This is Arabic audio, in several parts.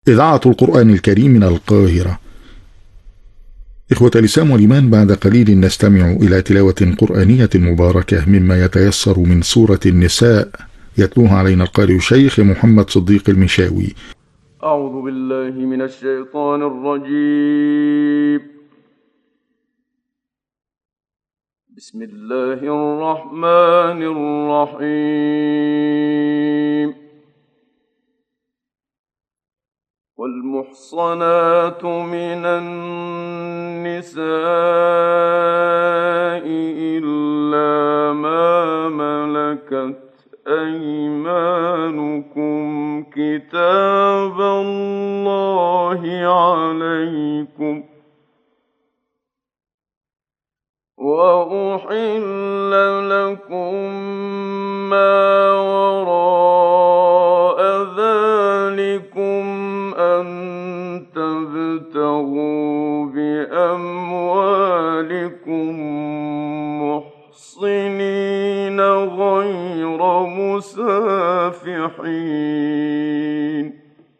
إذاعة القرآن الكريم من القاهرة. إخوة الإسلام والإيمان، بعد قليل نستمع إلى تلاوة قرآنية مباركة مما يتيسر من سورة النساء، يتلوها علينا القارئ الشيخ محمد صديق المشاوي. أعوذ بالله من الشيطان الرجيم. بسم الله الرحمن الرحيم. والمحصنات من النساء إلا ما ملكت أيمانكم كتاب الله عليكم، وأحل لكم ما وراء ذلكم أن تبتغوا بأموالكم محصنين غير مسافحين،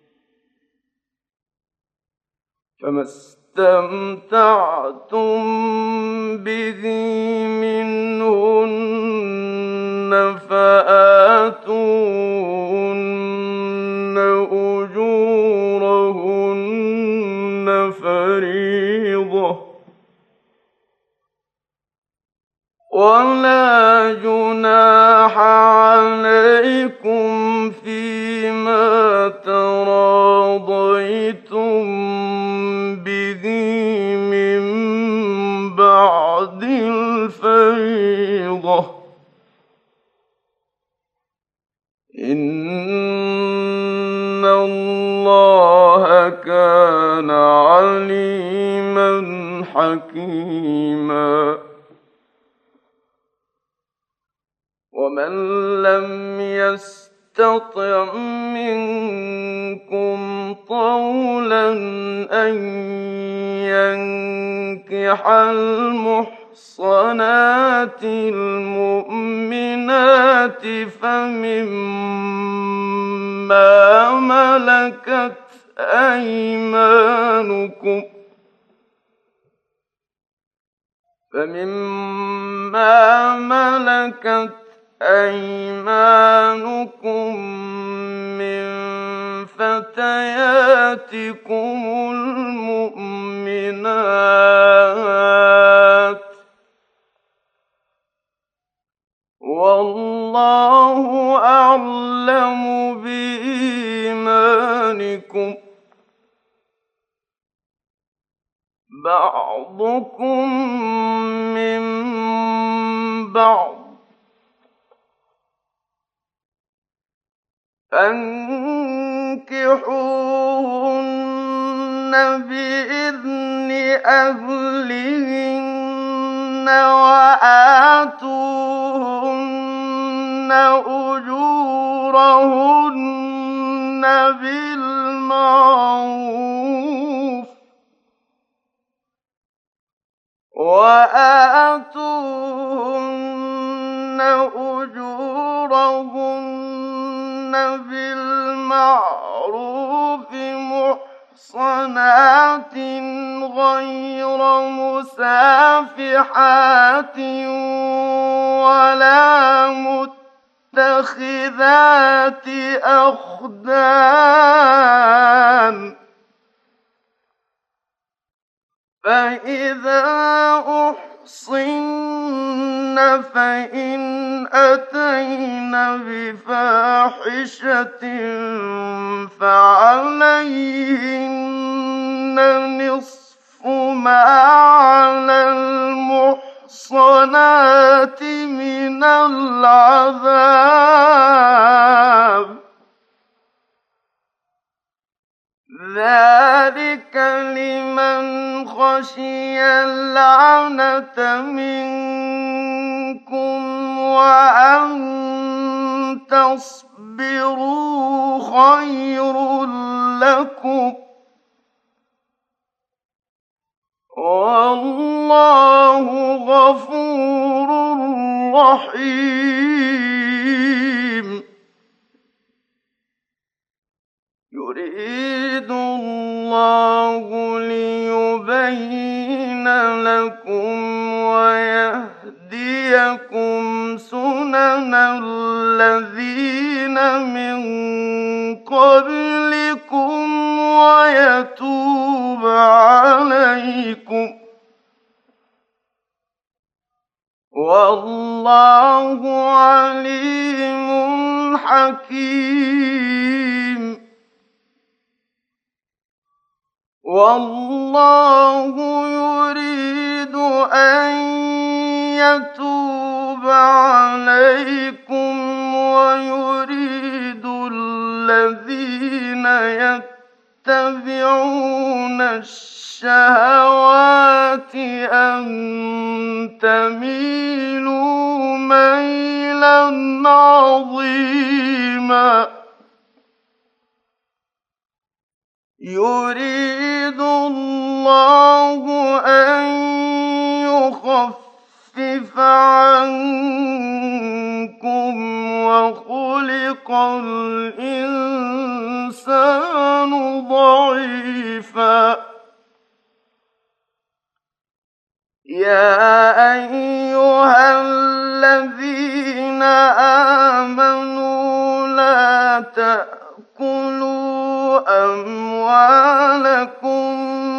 فما استمتعتم به منهن فآتوهن أجورهن فريضة، ولا جناح عليكم فيما تراضيتم به من بعد الفريضة، إن الله كان عليما حكيما. ومن لم يستطع منكم طولا أن ينكح المحصنات المؤمنات فمما ملكت أيمانكم من فتياتكم المؤمنات، والله أعلم بإيمانكم، بعضكم من بعض، فانكحوهن بإذن أهلهن وآتوهن أجورهن بالمعروف، محصنات غير مسافحات ولا متخذات أخدان، فإذا أحصن فإن أتين بفاحشة فعليهن نصف ما على المحصنات من العذاب، ذلك لمن خشي العنة منكم، وأن تصبروا خير لكم، والله غفور رحيم. يريد اللَّهُ لِيُبَيِّنَ لَكُمْ وَيَهْدِيَكُمْ سُنَنَ الَّذِينَ مِن قَبْلِكُمْ وَيَتُوبَ عَلَيْكُمْ ۗ وَاللَّهُ عَلِيمٌ حَكِيمٌ. وَاللَّهُ يُرِيدُ أَن يَتُوبَ عَلَيْكُمْ وَيُرِيدُ الَّذِينَ يَتَّبِعُونَ الشَّهَوَاتِ أَن تَمِيلُوا مَيْلًا عَظِيمًا. يُرِيدُ اللَّهُ أَن يُخَفِّفَ عَنكُمْ وَخُلِقَ الْإِنسَانُ ضَعِيفًا. يَا أَيُّهَا الَّذِينَ آمَنُوا لَا تَأْكُلُوا أَمْوَالَكُم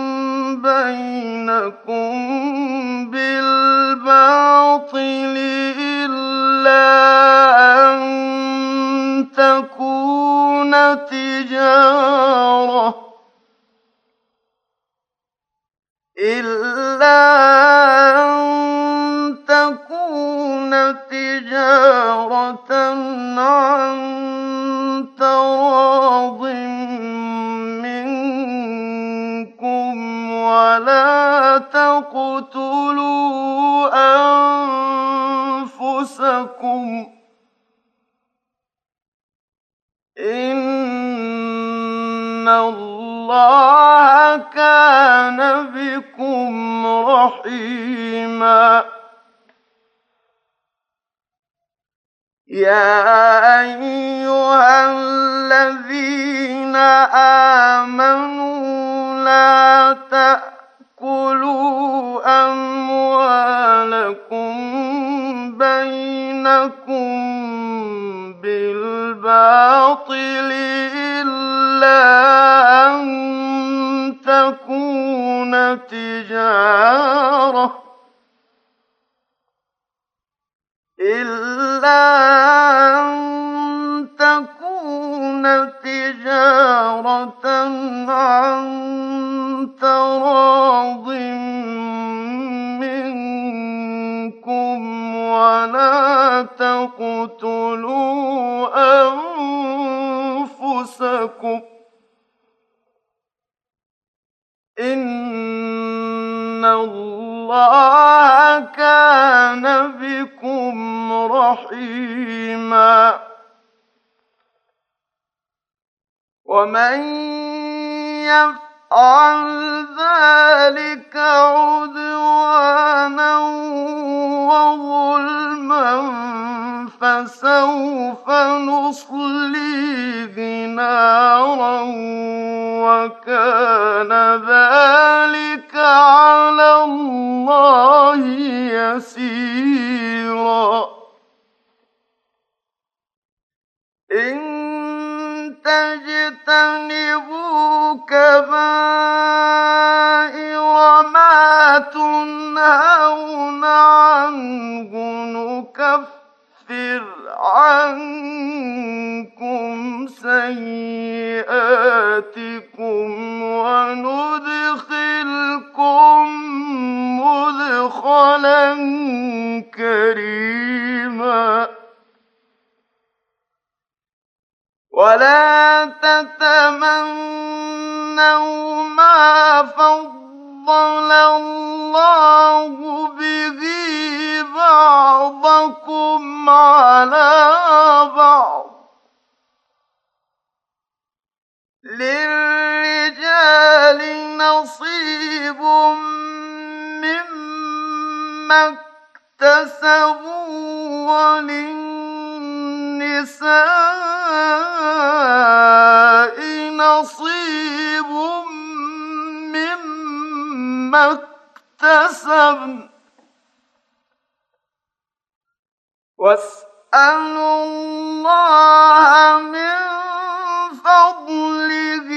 بَيْنَكُم بِالْبَاطِلِ إِلَّا أَن تَكُونَ تِجَارَةً عَن تَرَاضٍ مِّنكُمْ وَلَا تَقْتُلُوا أَنفُسَكُمْ ۚ إِنَّ اللَّهَ كَانَ بِكُمْ رَحِيمًا. يَا أَيُّهَا الَّذِينَ آمَنُوا لَا تَأْكُلُوا أَمْوَالَكُم بَيْنَكُم بِالْبَاطِلِ إِلَّا أَن تَكُونَ تِجَارَةً عَن تَرَاضٍ مِّنكُمْ وَلَا تَقْتُلُوا أَنفُسَكُمْ ۚ إِنَّ اللَّهَ كَانَ بِكُمْ رَحِيمًا. وَمَن يَفْعَلْ ذَٰلِكَ عُدْوَانًا وَظُلْمًا فَسَوْفَ نُصْلِيهِ نَارًا وَكَانَ ذَٰلِكَ عَلَى اللَّهِ يَسِيرًا. إِن تَجْتَنِبُوا كَبَائِرَ مَا تُنْهَوْنَ عَنْهُ نُكَفِّرْ عَنكُمْ سَيِّئَاتِكُمْ وَنُدْخِلْكُم مُّدْخَلًا كَرِيمًا. وَلَا تَتَمَنَّوْا مَا فَضَّلَ اللَّهُ بِهِ بَعْضَكُمْ عَلَىٰ بَعْضٍ ۚ لِّلرِّجَالِ نَصِيبٌ مِّمَّا اكْتَسَبُوا وَلِلنِّسَاءِ نَصِيبٌ اكتسبن واسألوا الله من فضله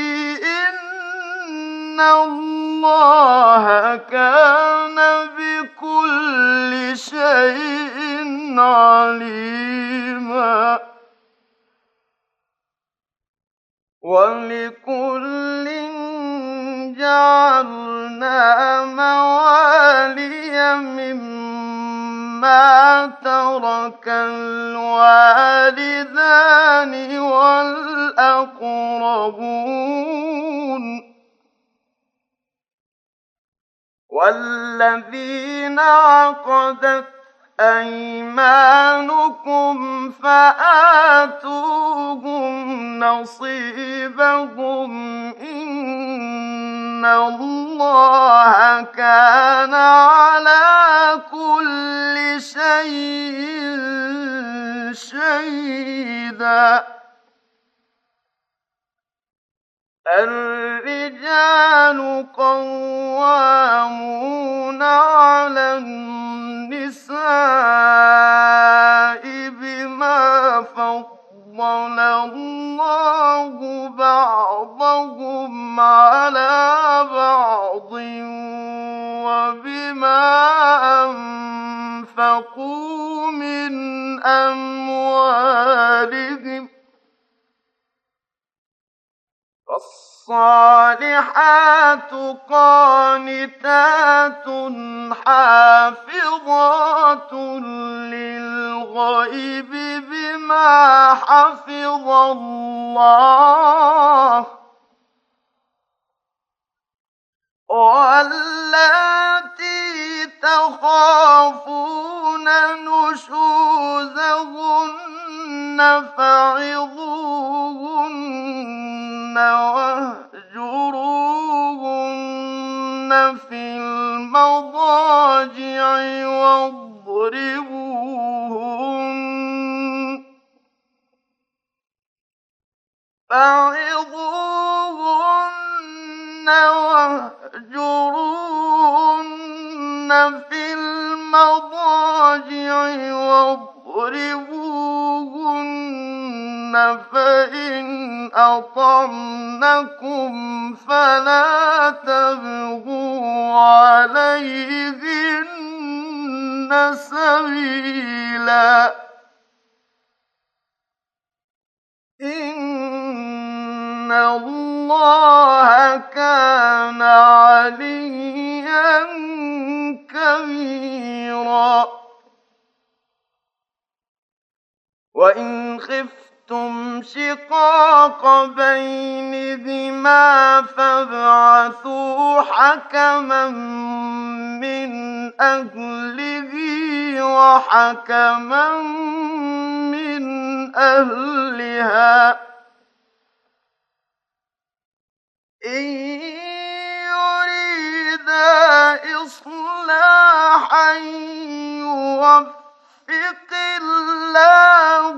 إن الله كان بكل شيء عليما ولكل جعلنا موالي مما ترك الوالدان والأقربون والذين عقدت أيمانكم فآتوهم نصيبهم إن الله كان على كل شيء شهيدا الرجال قوامون على النساء بما فضل الله بعضهم على بعض وبما أنفقوا من أموالهم فالصالحات قانتات حافظات للغيب بما حفظ الله واللاتي تخافون نشوزهن فعظوهن واهجروهن في المضاجع واضربوهن واهجروهن في المضاجع واضربوهن فإن أطعنكم فلا تبغوا عليهن سبيلا إن الله كان عليا كبيرا وإن خفتم شقاق بينهما فابعثوا حكما من أهله وحكما من أهلها إن يريدا إصلاحا يوفق الله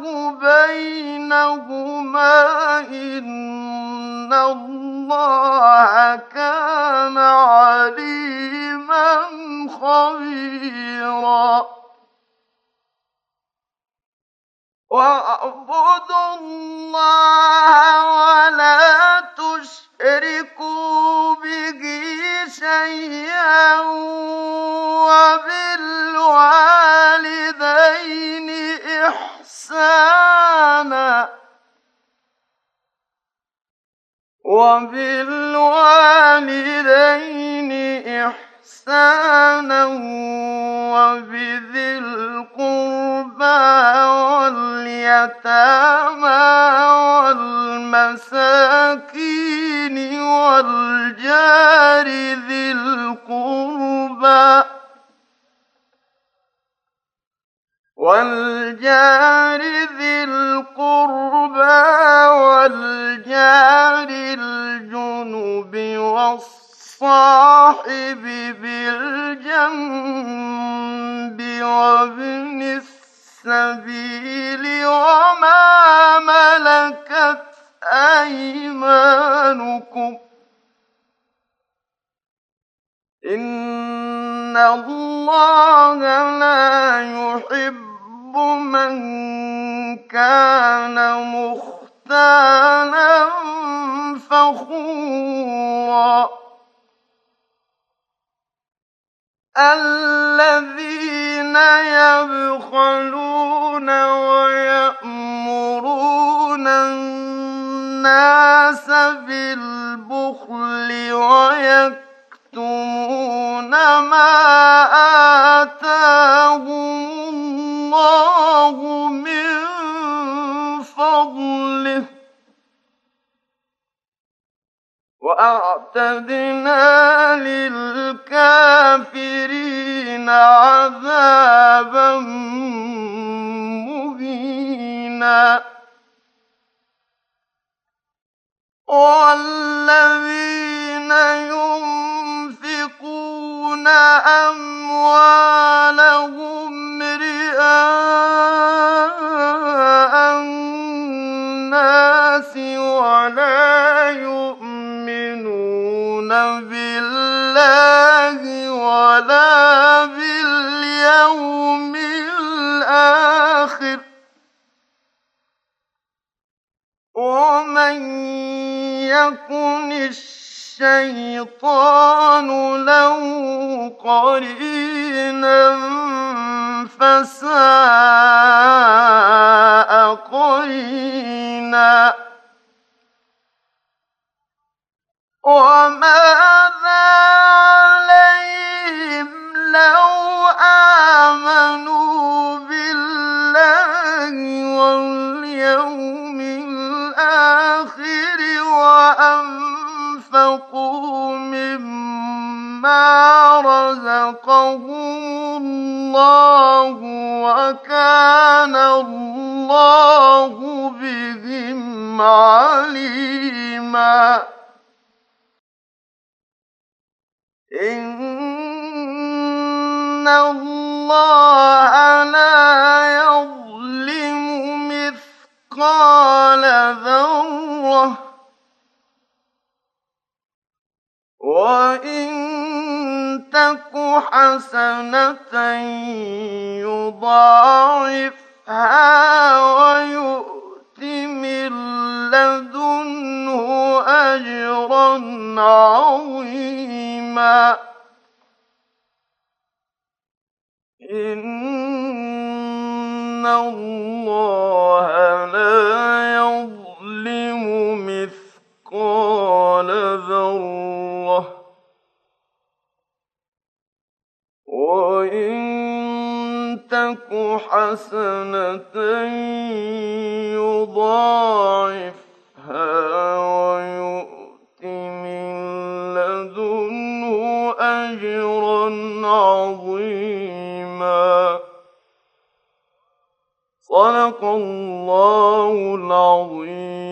بينهما إن الله كان عليما خبيرا واعبدوا الله ولا تشركوا به شيئا وبالوالدين إحسانا وبذي القربى واليتامى والمساكين والجار ذي القربى والجار الجنب والصاحب بالجنب وابن السبيل وما ملكت أيمانكم إن الله لا يحب من كان مختالا فخورا الذين يبخلون ويأمرون الناس بالبخل ويكتمون ما آتاهم الله من فضله وأعتدنا للكافرين عذابا مهينا والذين ينفقون أموالهم رئاء الناس ولا يؤمنون بالله ولا باليوم الآخر ومن يكن الشيطان له قرينا فساء قرينا وماذا عليهم لو آمنوا بالله واليوم الآخر وأنفقوا مما رزقهم الله وكان الله بهم عليما إن الله لا يظلم مثقال ذرة وإن تك حسنة يضاعفها ويؤت من لدنه أجرا عظيما إن الله لا يظلم مثقال ذرة وإن تك حسنة يضاعفها ويؤت من لدنه أجرا عظيما صدق الله العظيم